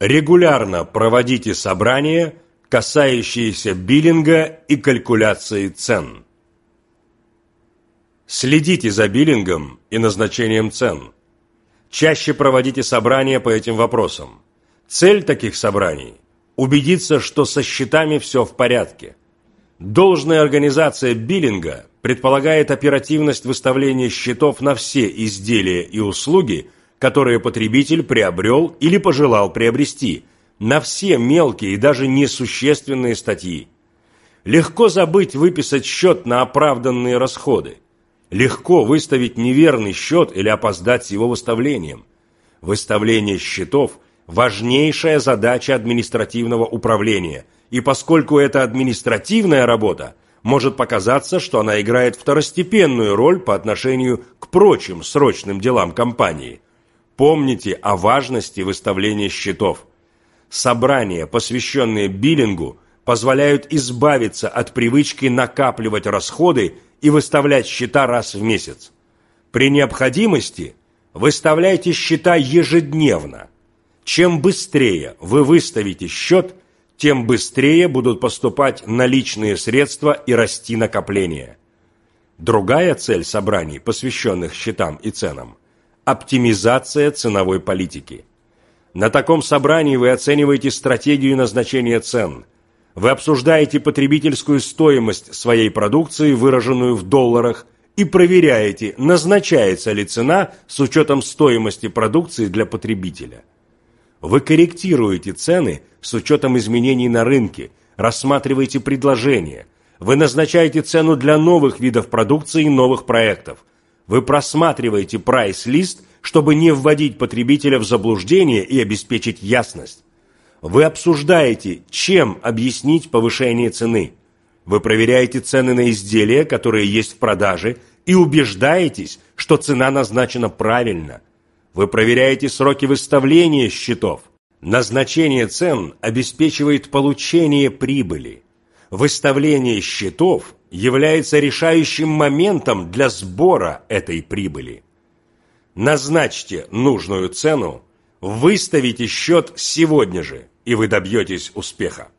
Регулярно проводите собрания, касающиеся биллинга и калькуляции цен. Следите за биллингом и назначением цен. Чаще проводите собрания по этим вопросам. Цель таких собраний – убедиться, что со счетами все в порядке. Должная организация биллинга предполагает оперативность выставления счетов на все изделия и услуги, которые потребитель приобрел или пожелал приобрести, на все мелкие и даже несущественные статьи. Легко забыть выписать счет на оправданные расходы. Легко выставить неверный счет или опоздать с его выставлением. Выставление счетов – важнейшая задача административного управления, и поскольку это административная работа, может показаться, что она играет второстепенную роль по отношению к прочим срочным делам компании. Помните о важности выставления счетов. Собрания, посвященные биллингу, позволяют избавиться от привычки накапливать расходы и выставлять счета раз в месяц. При необходимости выставляйте счета ежедневно. Чем быстрее вы выставите счет, тем быстрее будут поступать наличные средства и расти накопления. Другая цель собраний, посвященных счетам и ценам – оптимизация ценовой политики. На таком собрании вы оцениваете стратегию назначения цен. Вы обсуждаете потребительскую стоимость своей продукции, выраженную в долларах, и проверяете, назначается ли цена с учетом стоимости продукции для потребителя. Вы корректируете цены с учетом изменений на рынке, рассматриваете предложения. Вы назначаете цену для новых видов продукции и новых проектов. Вы просматриваете прайс-лист, чтобы не вводить потребителя в заблуждение и обеспечить ясность. Вы обсуждаете, чем объяснить повышение цены. Вы проверяете цены на изделия, которые есть в продаже, и убеждаетесь, что цена назначена правильно. Вы проверяете сроки выставления счетов. Назначение цен обеспечивает получение прибыли. Выставление счетов является решающим моментом для сбора этой прибыли. Назначьте нужную цену, выставите счет сегодня же, и вы добьетесь успеха.